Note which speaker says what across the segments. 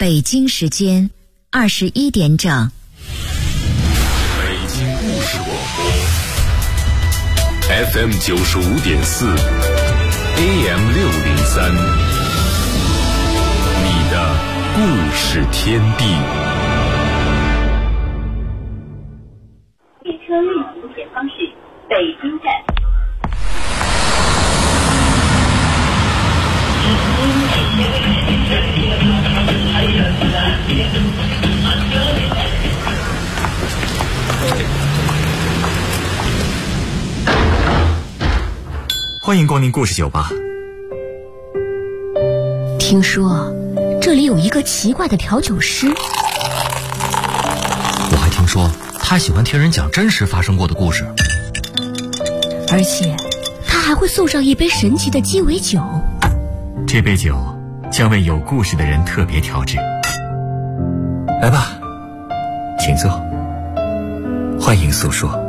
Speaker 1: 北京时间21点整。
Speaker 2: 北京故事广播 FM 95.4 AM 603，你的故事天地。
Speaker 3: 列车运行前方是北京站。
Speaker 4: 欢迎光临故事酒吧。
Speaker 5: 听说这里有一个奇怪的调酒师，
Speaker 6: 我还听说他喜欢听人讲真实发生过的故事，
Speaker 5: 而且他还会送上一杯神奇的鸡尾酒。
Speaker 4: 这杯酒将为有故事的人特别调制。来吧，请坐，欢迎诉说，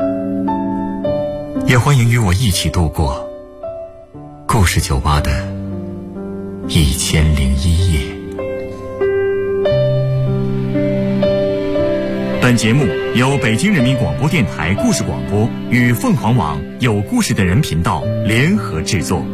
Speaker 4: 也欢迎与我一起度过故事酒吧的1001夜。本节目由北京人民广播电台故事广播与凤凰网有故事的人频道联合制作。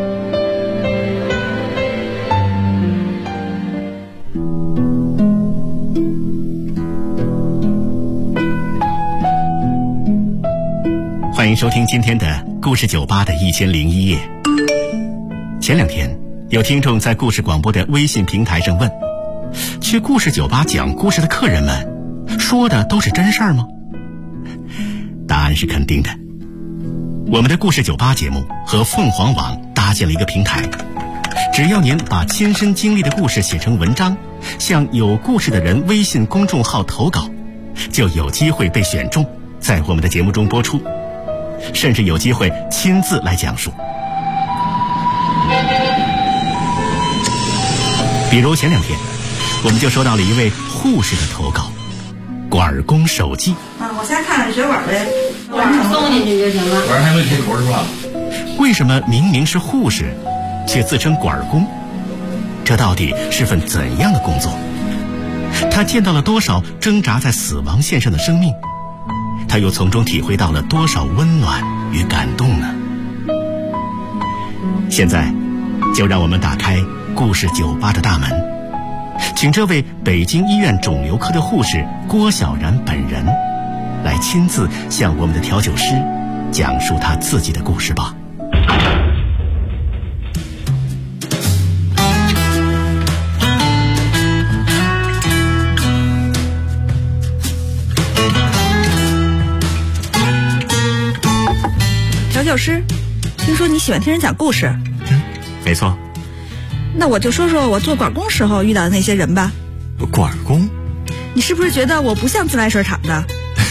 Speaker 4: 欢迎收听今天的故事酒吧的1001夜。前2天，有听众在故事广播的微信平台上问，去故事酒吧讲故事的客人们说的都是真事儿吗？答案是肯定的。我们的故事酒吧节目和凤凰网搭建了一个平台，只要您把亲身经历的故事写成文章，向有故事的人微信公众号投稿，就有机会被选中，在我们的节目中播出，甚至有机会亲自来讲述。比如前2天，我们就收到了一位护士的投稿，管工手记。
Speaker 7: 我先看看血管呗，
Speaker 8: 管送进去就行了。
Speaker 9: 管还没贴口是吧？
Speaker 4: 为什么明明是护士，却自称管工？这到底是份怎样的工作？他见到了多少挣扎在死亡线上的生命？他又从中体会到了多少温暖与感动呢？现在，就让我们打开故事酒吧的大门，请这位北京医院肿瘤科的护士郭小然本人，来亲自向我们的调酒师讲述他自己的故事吧。
Speaker 7: 调酒师，听说你喜欢听人讲故事。
Speaker 4: 没错。
Speaker 7: 那我就说说我做管工时候遇到的那些人吧。
Speaker 4: 管工？
Speaker 7: 你是不是觉得我不像自来水厂的？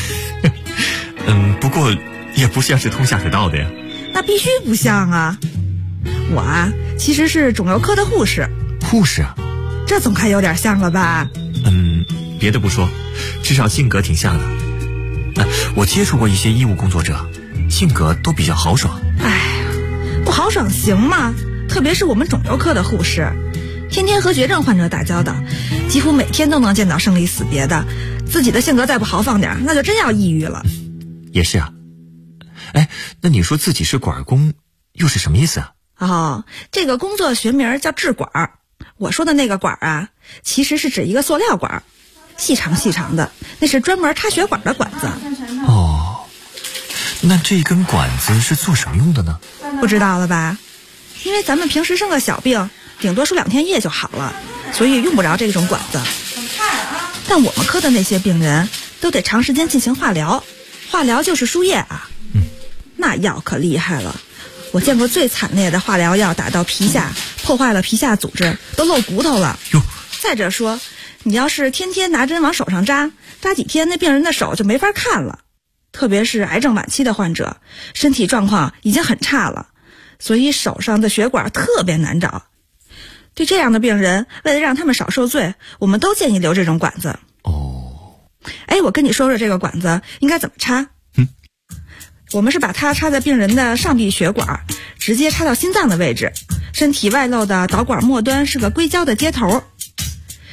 Speaker 4: 不过也不像是通下水道的呀。
Speaker 7: 那必须不像啊。我啊，其实是肿瘤科的护士。
Speaker 4: 护士啊？
Speaker 7: 这总该有点像了吧？
Speaker 4: 别的不说，至少性格挺像的。我接触过一些医务工作者，性格都比较豪爽。
Speaker 7: 不豪爽行吗？特别是我们肿瘤科的护士，天天和绝症患者打交道，几乎每天都能见到生离死别的，自己的性格再不豪放点，那就真要抑郁了。
Speaker 4: 也是啊。那你说自己是管工，又是什么意思啊？
Speaker 7: 这个工作学名叫制管。我说的那个管啊，其实是指一个塑料管，细长细长的，那是专门插血管的管子。
Speaker 4: 那这根管子是做什么用的呢？
Speaker 7: 不知道了吧？因为咱们平时生个小病，顶多输2天液就好了，所以用不着这种管子。但我们科的那些病人都得长时间进行化疗，化疗就是输液啊。那药可厉害了，我见过最惨烈的化疗药打到皮下，破坏了皮下组织，都露骨头了。再者说，你要是天天拿针往手上扎几天，那病人的手就没法看了。特别是癌症晚期的患者，身体状况已经很差了，所以手上的血管特别难找。对这样的病人，为了让他们少受罪，我们都建议留这种管子。我跟你说说这个管子应该怎么插。我们是把它插在病人的上臂血管，直接插到心脏的位置，身体外露的导管末端是个硅胶的接头。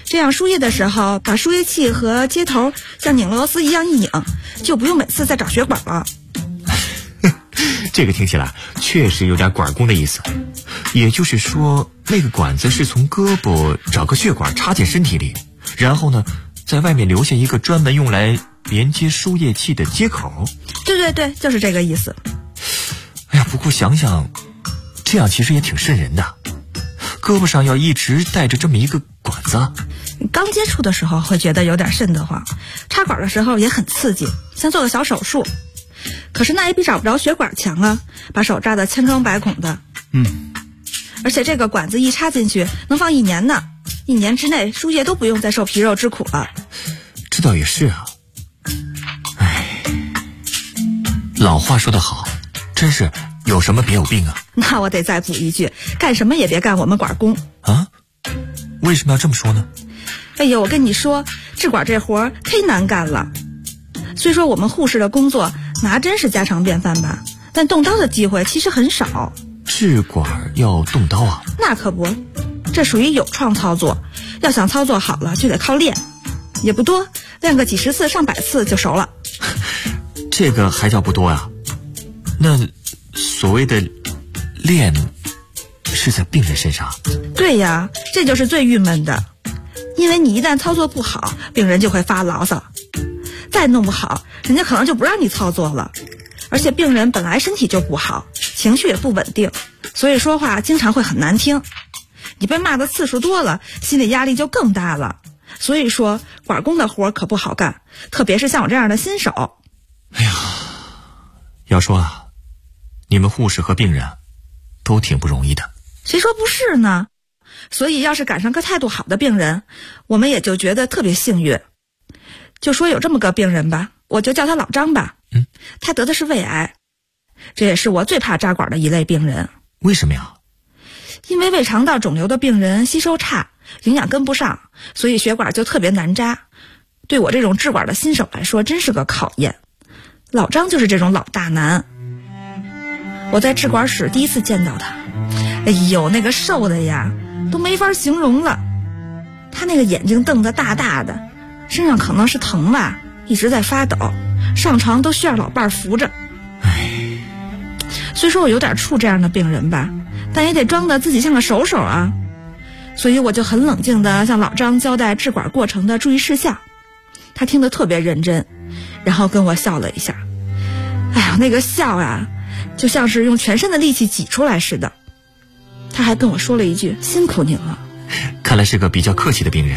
Speaker 7: 这样输液的时候，把输液器和接头像拧螺丝一样一拧，就不用每次再找血管了。
Speaker 9: 这个听起来确实有点管工的意思。也就是说，那个管子是从胳膊找个血管插进身体里，然后呢，在外面留下一个专门用来连接输液器的接口。
Speaker 7: 对，就是这个意思。
Speaker 9: 哎呀，不过想想，这样其实也挺瘆人的。胳膊上要一直带着这么一个管子，
Speaker 7: 刚接触的时候会觉得有点瘆得慌，插管的时候也很刺激，像做个小手术。可是那也比找不着血管强啊，把手扎得千疮百孔的。而且这个管子一插进去能放1年呢，1年之内输液都不用再受皮肉之苦了。
Speaker 9: 这倒也是啊。哎，老话说得好，真是有什么别有病啊。
Speaker 7: 那我得再补一句，干什么也别干我们管工
Speaker 9: 啊。为什么要这么说呢？
Speaker 7: 哎呦，我跟你说，治管这活忒难干了。虽说我们护士的工作拿针是家常便饭吧，但动刀的机会其实很少。
Speaker 9: 治管要动刀啊？
Speaker 7: 那可不，这属于有创操作，要想操作好了就得靠练，也不多，练个几十次上100次就熟了。
Speaker 9: 这个还叫不多啊？那所谓的练是在病人身上？
Speaker 7: 对呀，这就是最郁闷的，因为你一旦操作不好，病人就会发牢骚，再弄不好，人家可能就不让你操作了。而且病人本来身体就不好，情绪也不稳定，所以说话经常会很难听。你被骂的次数多了，心理压力就更大了。所以说管工的活可不好干，特别是像我这样的新手。
Speaker 9: 哎呀，要说啊，你们护士和病人都挺不容易的。
Speaker 7: 谁说不是呢？所以要是赶上个态度好的病人，我们也就觉得特别幸运。就说有这么个病人吧，我就叫他老张吧。他得的是胃癌，这也是我最怕扎管的一类病人。
Speaker 9: 为什么呀？
Speaker 7: 因为胃肠道肿瘤的病人吸收差，营养跟不上，所以血管就特别难扎。对我这种治管的新手来说，真是个考验。老张就是这种老大难。我在治管室第一次见到他，哎呦，那个瘦的呀，都没法形容了。他那个眼睛瞪得大大的，身上可能是疼吧，一直在发抖，上床都需要老伴儿扶着。虽说我有点怵这样的病人吧，但也得装得自己像个手手啊。所以我就很冷静地向老张交代治管过程的注意事项。他听得特别认真，然后跟我笑了一下。哎呀，那个笑啊，就像是用全身的力气挤出来似的。他还跟我说了一句：“辛苦您了。”
Speaker 9: 看来是个比较客气的病人。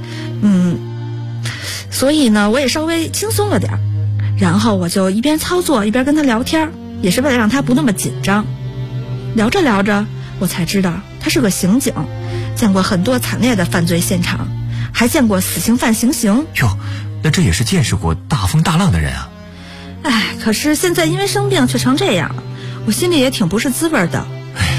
Speaker 7: 所以呢，我也稍微轻松了点，然后我就一边操作一边跟他聊天，也是为了让他不那么紧张。聊着聊着，我才知道他是个刑警，见过很多惨烈的犯罪现场，还见过死刑犯行刑。
Speaker 9: 哟，那这也是见识过大风大浪的人啊。
Speaker 7: 哎，可是现在因为生病却成这样了，我心里也挺不是滋味的。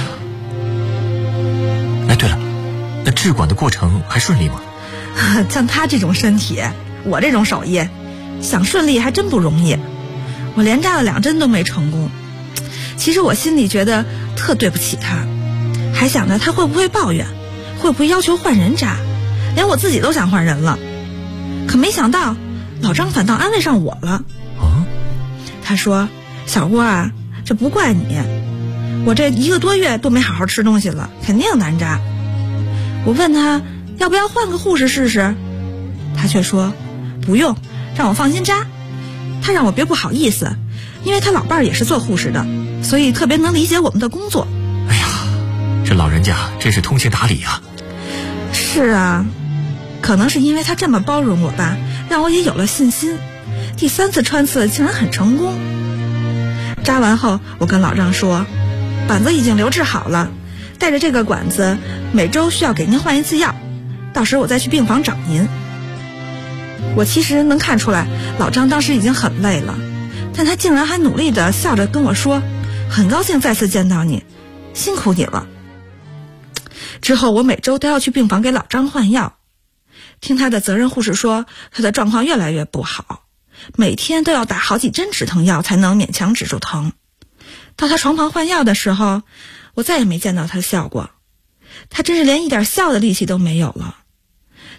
Speaker 9: 哎，对了，那治管的过程还顺利吗？
Speaker 7: 像他这种身体，我这种手艺，想顺利还真不容易。我连扎了2针都没成功。其实我心里觉得特对不起他，还想着他会不会抱怨，会不会要求换人扎，连我自己都想换人了。可没想到老张反倒安慰上我了。他说：“小郭啊，这不怪你，我这1个多月都没好好吃东西了，肯定难扎。”我问他要不要换个护士试试，他却说不用，让我放心扎。他让我别不好意思，因为他老伴儿也是做护士的，所以特别能理解我们的工作。
Speaker 9: 哎呀，这老人家真是通情达理啊。
Speaker 7: 是啊，可能是因为他这么包容我吧，让我也有了信心。第3次穿刺竟然很成功。扎完后，我跟老张说，管子已经留置好了，带着这个管子每周需要给您换1次药，到时我再去病房找您。我其实能看出来老张当时已经很累了，但他竟然还努力地笑着跟我说，很高兴再次见到你，辛苦你了。之后我每周都要去病房给老张换药，听他的责任护士说他的状况越来越不好，每天都要打好几针止疼药才能勉强止住疼。到他床旁换药的时候，我再也没见到他笑过，他真是连一点笑的力气都没有了。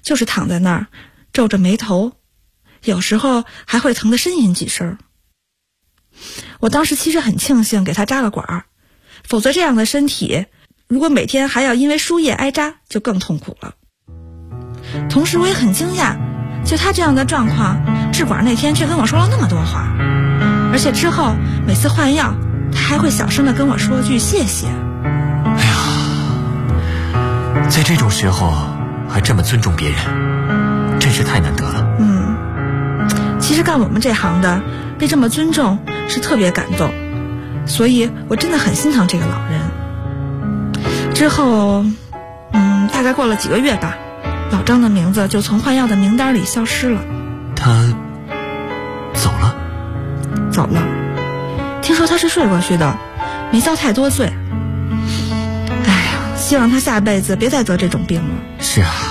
Speaker 7: 就是躺在那儿皱着眉头，有时候还会疼得呻吟几声。我当时其实很庆幸给他扎了管儿，否则这样的身体如果每天还要因为输液挨扎就更痛苦了。同时我也很惊讶，就他这样的状况，治管那天却跟我说了那么多话，而且之后每次换药他还会小声地跟我说句谢谢。
Speaker 9: 哎呀，在这种时候还这么尊重别人，真是太难得了。
Speaker 7: 其实干我们这行的被这么尊重是特别感动，所以我真的很心疼这个老人。之后大概过了几个月吧，老张的名字就从换药的名单里消失了。
Speaker 9: 他走了？
Speaker 7: 走了，听说他是睡过去的，没遭太多罪。哎呀，希望他下辈子别再得这种病了。
Speaker 9: 是啊。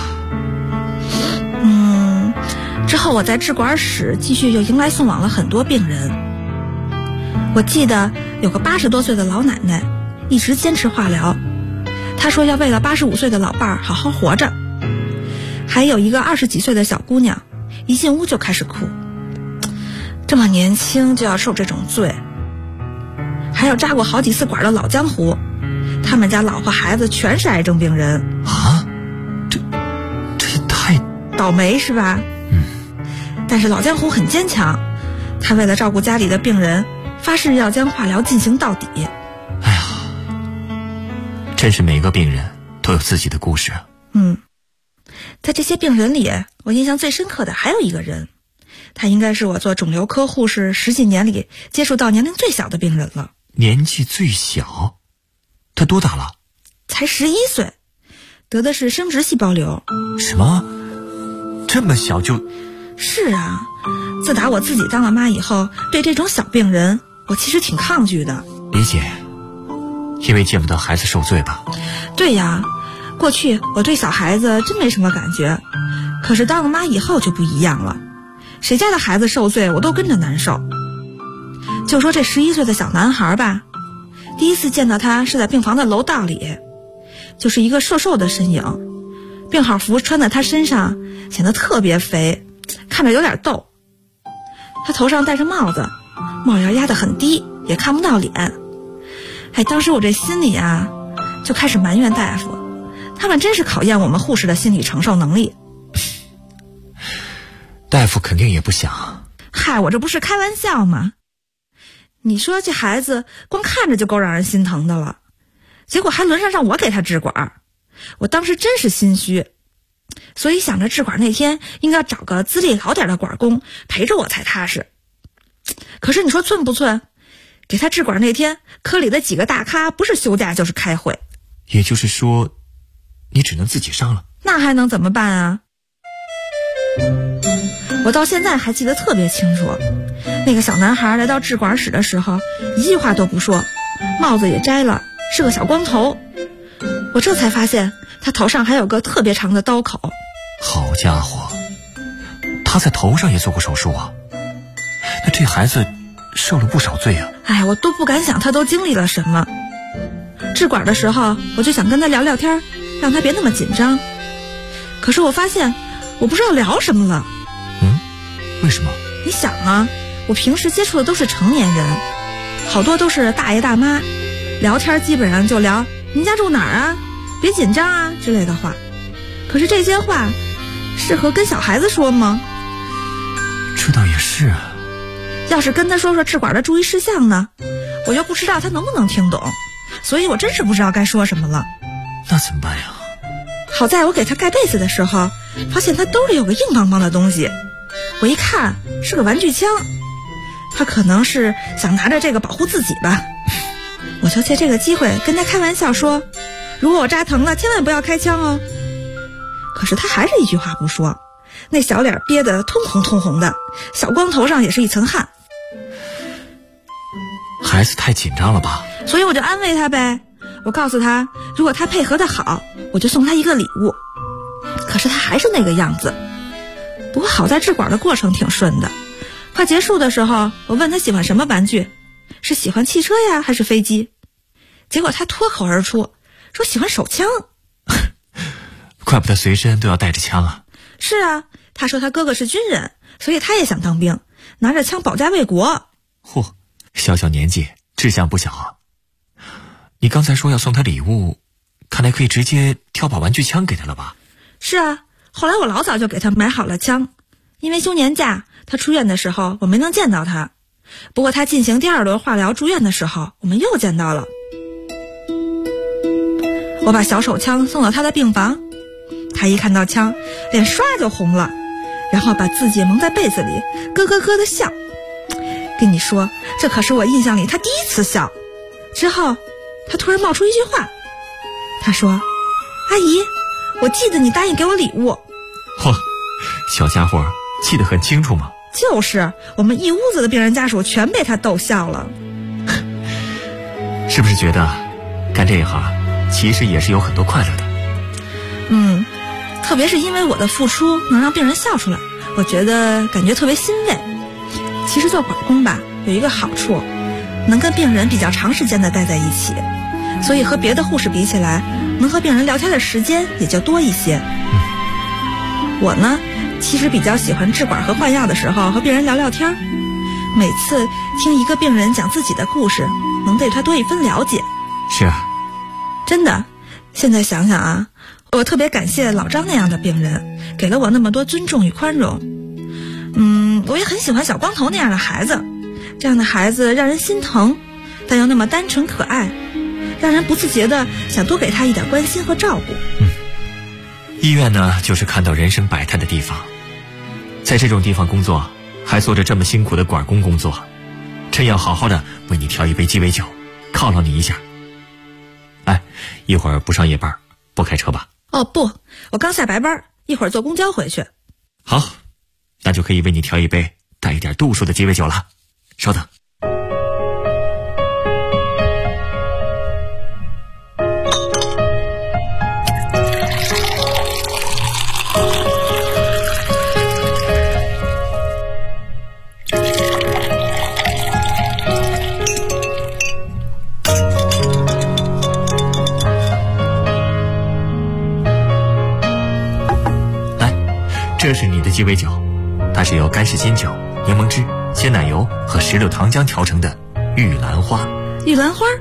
Speaker 7: 之后我在治管室继续又迎来送往了很多病人。我记得有个80多岁的老奶奶一直坚持化疗，她说要为了85岁的老伴儿好好活着。还有一个20几岁的小姑娘一进屋就开始哭，这么年轻就要受这种罪。还有扎过好几次管的老江湖，他们家老婆孩子全是癌症病人
Speaker 9: 啊，这也太
Speaker 7: 倒霉是吧？但是老江湖很坚强，他为了照顾家里的病人，发誓要将化疗进行到底。
Speaker 9: 哎呀，真是每个病人都有自己的故事。
Speaker 7: 在这些病人里，我印象最深刻的还有一个人，他应该是我做肿瘤科护士10几年里接触到年龄最小的病人了。
Speaker 9: 年纪最小？他多大了？
Speaker 7: 才11岁，得的是生殖细胞瘤。
Speaker 9: 什么？这么小就？
Speaker 7: 是啊，自打我自己当了妈以后，对这种小病人我其实挺抗拒的。
Speaker 9: 理解，因为见不得孩子受罪吧？
Speaker 7: 对呀，过去我对小孩子真没什么感觉，可是当了妈以后就不一样了，谁家的孩子受罪我都跟着难受。就说这11岁的小男孩吧，第一次见到他是在病房的楼道里，就是一个瘦瘦的身影，病号服穿在他身上显得特别肥，看着有点逗。他头上戴着帽子，帽檐压得很低，也看不到脸。当时我这心里啊就开始埋怨大夫，他们真是考验我们护士的心理承受能力。
Speaker 9: 大夫肯定也不想。
Speaker 7: 我这不是开玩笑吗？你说这孩子光看着就够让人心疼的了，结果还轮上让我给他治管，我当时真是心虚。所以想着治管那天应该找个资历老点的管工陪着我才踏实。可是你说寸不寸，给他治管那天科里的几个大咖不是休假就是开会。
Speaker 9: 也就是说你只能自己上了？
Speaker 7: 那还能怎么办啊？我到现在还记得特别清楚，那个小男孩来到治管室的时候一句话都不说，帽子也摘了，是个小光头。我这才发现他头上还有个特别长的刀口。
Speaker 9: 好家伙，他在头上也做过手术啊？那这孩子受了不少罪啊。
Speaker 7: 我都不敢想他都经历了什么。治管的时候我就想跟他聊聊天，让他别那么紧张，可是我发现我不知道聊什么了。
Speaker 9: 为什么？
Speaker 7: 你想啊，我平时接触的都是成年人，好多都是大爷大妈，聊天基本上就聊您家住哪儿啊，别紧张啊之类的话。可是这些话适合跟小孩子说吗？
Speaker 9: 这倒也是啊。
Speaker 7: 要是跟他说说治管的注意事项呢，我就不知道他能不能听懂，所以我真是不知道该说什么了。
Speaker 9: 那怎么办呀？
Speaker 7: 好在我给他盖被子的时候发现他兜里有个硬邦邦的东西，我一看是个玩具枪，他可能是想拿着这个保护自己吧。我就借这个机会跟他开玩笑说，如果我扎疼了千万不要开枪哦。可是他还是一句话不说，那小脸憋得通红通红的，小光头上也是一层汗。
Speaker 9: 孩子太紧张了吧？
Speaker 7: 所以我就安慰他呗，我告诉他如果他配合得好，我就送他一个礼物。可是他还是那个样子。不过好在治管的过程挺顺的，快结束的时候我问他喜欢什么玩具，是喜欢汽车呀还是飞机，结果他脱口而出说喜欢手枪。
Speaker 9: 怪不得随身都要带着枪啊。
Speaker 7: 是啊，他说他哥哥是军人，所以他也想当兵，拿着枪保家卫国。
Speaker 9: 嚯，小小年纪志向不小啊。你刚才说要送他礼物，看来可以直接挑把玩具枪给他了吧？
Speaker 7: 是啊，后来我老早就给他买好了枪，因为休年假他出院的时候我没能见到他，不过他进行第2轮化疗住院的时候我们又见到了。我把小手枪送到他的病房，他一看到枪脸刷就红了，然后把自己蒙在被子里咯咯咯的笑。跟你说，这可是我印象里他第一次笑。之后他突然冒出一句话，他说：阿姨，我记得你答应给我礼物。
Speaker 9: 嚯，小家伙记得很清楚吗？
Speaker 7: 就是，我们一屋子的病人家属全被他逗笑了。
Speaker 9: 是不是觉得干这一行其实也是有很多快乐的？
Speaker 7: 特别是因为我的付出能让病人笑出来，我觉得感觉特别欣慰。其实做管工吧，有一个好处，能跟病人比较长时间的待在一起，所以和别的护士比起来，能和病人聊天的时间也就多一些。我呢，其实比较喜欢治管和换药的时候和病人聊聊天，每次听一个病人讲自己的故事，能对他多一分了解。
Speaker 9: 是啊，
Speaker 7: 真的，现在想想啊，我特别感谢老张那样的病人，给了我那么多尊重与宽容。我也很喜欢小光头那样的孩子，这样的孩子让人心疼，但又那么单纯可爱，让人不自觉的想多给他一点关心和照顾。
Speaker 9: 医院呢，就是看到人生百态的地方，在这种地方工作，还做着这么辛苦的管工工作，真要好好的为你调一杯鸡尾酒，犒劳你一下。哎，一会儿不上夜班，不开车吧？
Speaker 7: 哦不，我刚下白班，一会儿坐公交回去。
Speaker 9: 好，那就可以为你调一杯带一点度数的鸡尾酒了。稍等。这是你的鸡尾酒，它是由干式新酒、柠檬汁、鲜奶油和石榴糖浆调成的玉兰花。
Speaker 7: 玉兰花？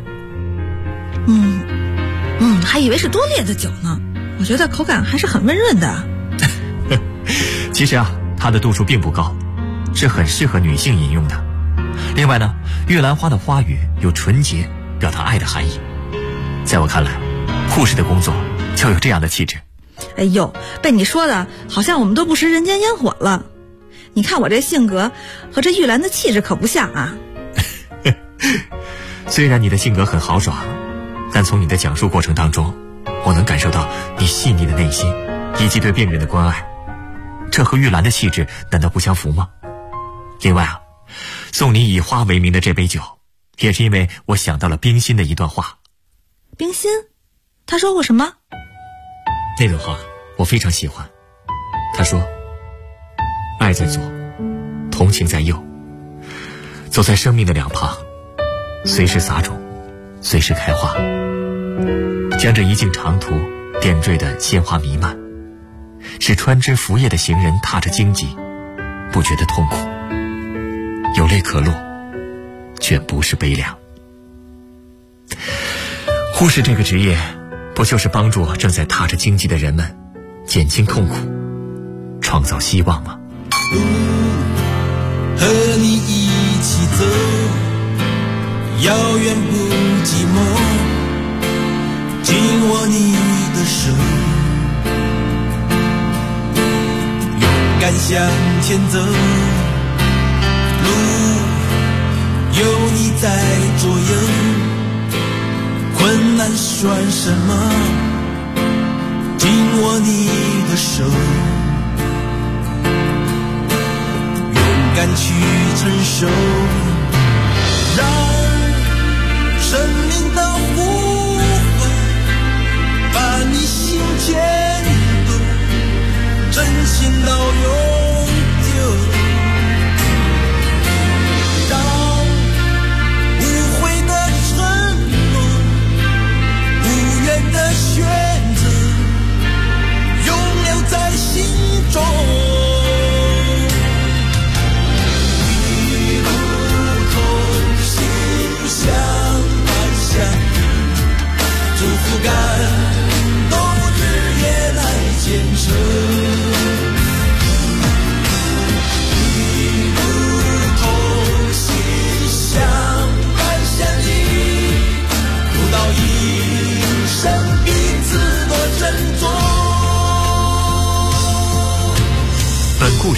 Speaker 7: 还以为是多烈的酒呢。我觉得口感还是很温润的。
Speaker 9: 其实啊，它的度数并不高，是很适合女性饮用的。另外呢，玉兰花的花语有纯洁、表达爱的含义。在我看来，护士的工作就有这样的气质。
Speaker 7: 哎呦，被你说的好像我们都不食人间烟火了。你看我这性格和这玉兰的气质可不像啊。
Speaker 9: 虽然你的性格很豪爽，但从你的讲述过程当中，我能感受到你细腻的内心以及对病人的关爱，这和玉兰的气质难道不相符吗？另外啊，送你以花为名的这杯酒，也是因为我想到了冰心的一段话。
Speaker 7: 冰心？他说过什么？
Speaker 9: 那段话我非常喜欢。他说，爱在左，同情在右，走在生命的两旁，随时撒种，随时开花，将这一径长途点缀的鲜花弥漫，使穿枝拂叶的行人踏着荆棘不觉得痛苦，有泪可落，却不是悲凉。护士这个职业，不就是帮助正在踏着荆棘的人们减轻痛苦，创造希望吗？
Speaker 10: 和你一起走，遥远不寂寞，紧握你的手，勇敢向前走，路有你在左右，困难算什么？紧握你的手，勇敢去承受，让生命的呼唤把你心牵动，真心到永久，让无悔的承诺，无怨的选择，永留在心中。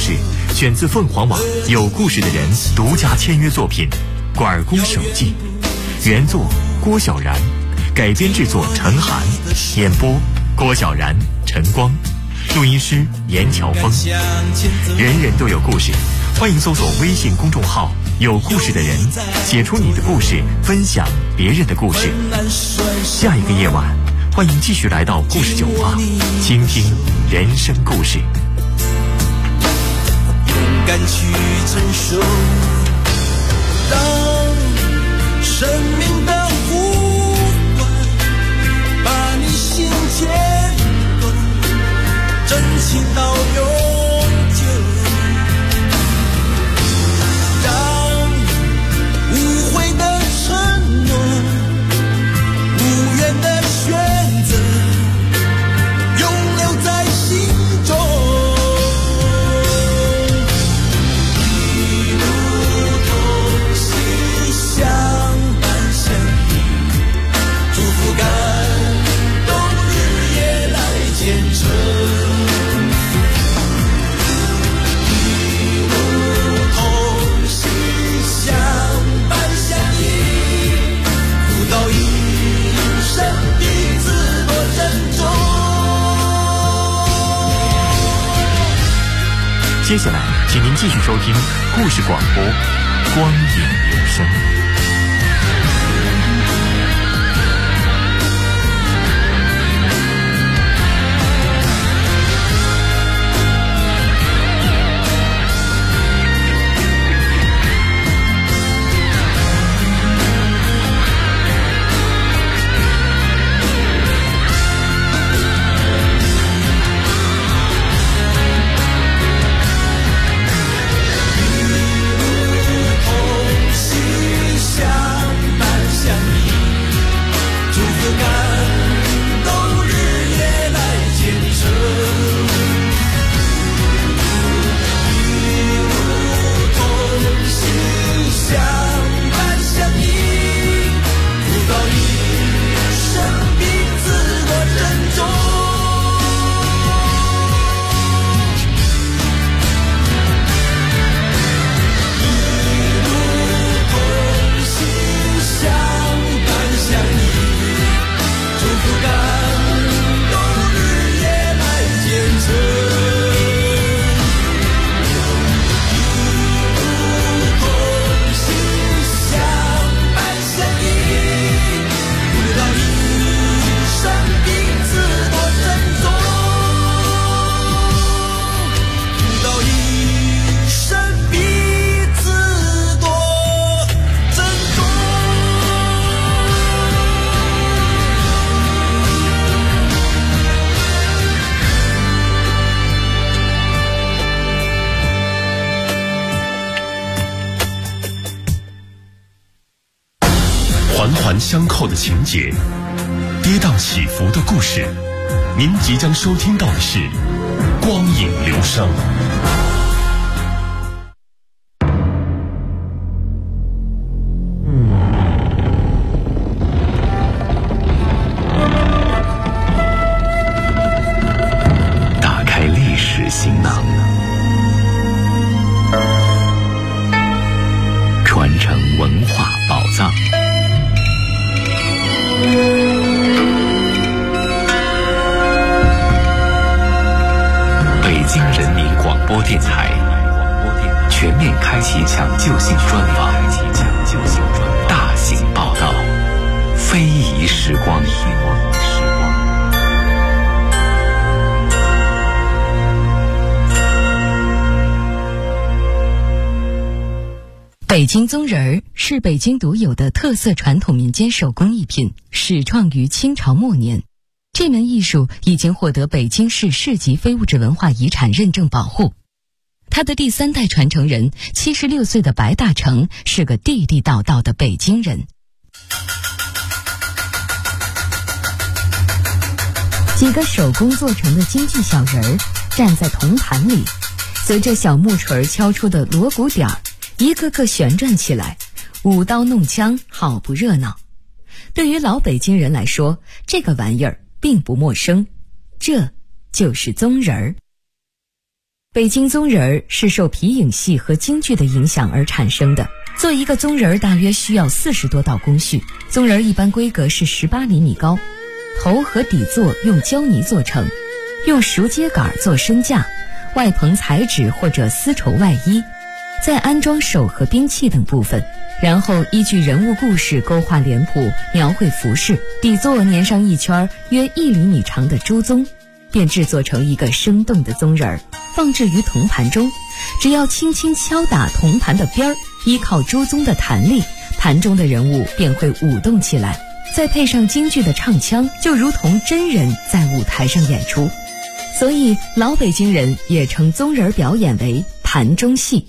Speaker 9: 事选自凤凰网有故事的人独家签约作品《管工手记》，原作郭晓然，改编制作陈涵，演播郭晓然、陈光，录音师严乔峰。人人都有故事，欢迎搜索微信公众号有故事的人，写出你的故事，分享别人的故事。下一个夜晚，欢迎继续来到故事酒吧，倾听人生故事。
Speaker 10: 勇敢去承受，让生命的呼唤把你心牵动，真情到永久，让无悔的承诺，无缘的选择永留在心中。一路同行，相伴相依，祝福感动，日夜来见证。一路同行，相伴相依，苦到一生彼此多珍重。
Speaker 9: 接下来，请您继续收听故事广播《光影留声》。
Speaker 2: 环环相扣的情节，跌宕起伏的故事，您即将收听到的是《光影留声》。
Speaker 4: 打开历史行囊，传承文化宝藏。北京人民广播电台全面开启抢救性专访，大型报道，非遗时光。
Speaker 11: 北京宗人儿是北京独有的特色传统民间手工艺品，始创于清朝末年。这门艺术已经获得北京市市级非物质文化遗产认证保护。他的第3代传承人76岁的白大成是个地地道道的北京人。几个手工做成的京剧小人儿站在铜盘里，随着小木锤敲出的锣鼓点儿，一个个旋转起来，舞刀弄枪，好不热闹。对于老北京人来说，这个玩意儿并不陌生，这就是宗人儿。 北京宗人是受皮影戏和京剧的影响而产生的。做一个宗人大约需要40多道工序，宗人一般规格是18厘米高，头和底座用胶泥做成，用熟秸秆做身架，外棚彩纸或者丝绸外衣，再安装手和兵器等部分，然后依据人物故事勾画脸谱，描绘服饰，底座粘上一圈约1厘米长的朱宗，便制作成一个生动的宗人，放置于铜盘中。只要轻轻敲打铜盘的边儿，依靠朱宗的弹力，盘中的人物便会舞动起来，再配上京剧的唱腔，就如同真人在舞台上演出。所以老北京人也称宗人表演为盘中戏。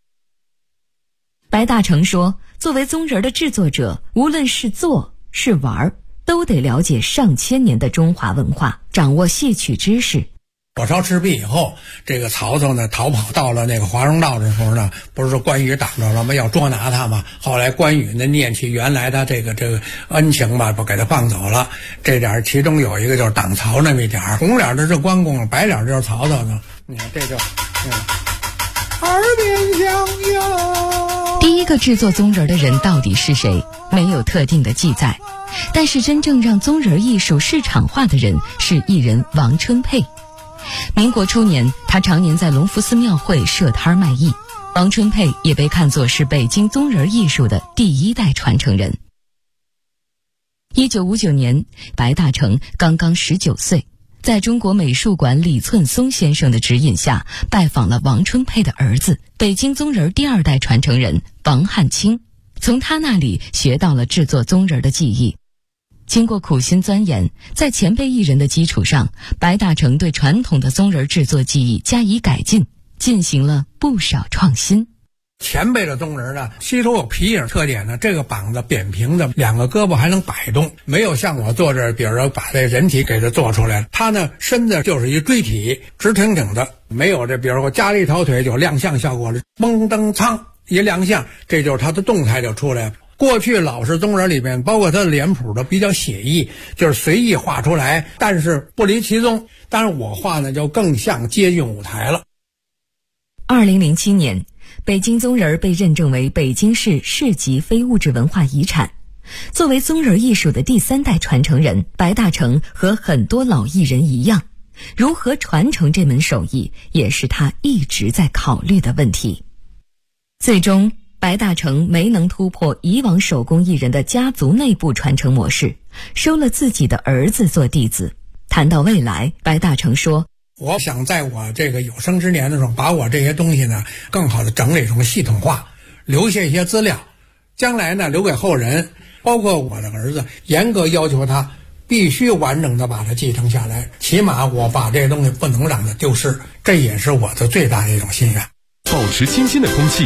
Speaker 11: 白大成说，作为宗人的制作者，无论是做是玩，都得了解上千年的中华文化，掌握戏曲知识。
Speaker 12: 火烧赤壁以后，这个曹操呢逃跑到了那个华容道的时候呢，不是说关羽挡着了吗？要捉拿他嘛。后来关羽呢念起原来的这个恩情吧，不给他放走了。这点其中有一个就是挡曹那么一点，红脸的是关公，白脸就是曹操呢。你看这就耳边响哟。
Speaker 11: 第一个制作宗人的人到底是谁，没有特定的记载，但是真正让宗人艺术市场化的人是艺人王春佩。民国初年，他常年在隆福寺庙会设摊卖艺。王春佩也被看作是北京宗人艺术的第1代传承人。1959年，白大成刚刚19岁，在中国美术馆李寸松先生的指引下，拜访了王春佩的儿子，北京宗人第2代传承人王汉卿，从他那里学到了制作宗人的技艺。经过苦心钻研，在前辈艺人的基础上，白大成对传统的宗人制作技艺加以改进，进行了不少创新。
Speaker 12: 前辈的宗人呢，西头有皮影特点呢，这个膀子扁平的，2个胳膊还能摆动，没有像我做这，比如说把这人体给它做出来，它呢身子就是一锥体，直挺挺的，没有这，比如说加了一条腿就亮相效果了，蹦蹬苍一亮相，这就是它的动态就出来了。过去老式宗人里面，包括他的脸谱都比较写意，就是随意画出来，但是不离其宗。但是我画呢，就更像接近舞台了。
Speaker 11: 2007年，北京宗人被认证为北京市市级非物质文化遗产。作为宗人艺术的第3代传承人，白大成和很多老艺人一样，如何传承这门手艺，也是他一直在考虑的问题。最终，白大成没能突破以往手工艺人的家族内部传承模式，收了自己的儿子做弟子。谈到未来，白大成说，
Speaker 12: 我想在我这个有生之年的时候，把我这些东西呢更好的整理成系统化，留下一些资料，将来呢留给后人，包括我的儿子，严格要求他必须完整的把它继承下来，起码我把这些东西不能让它丢失，这也是我的最大的一种心愿。
Speaker 2: 保持清新的空气，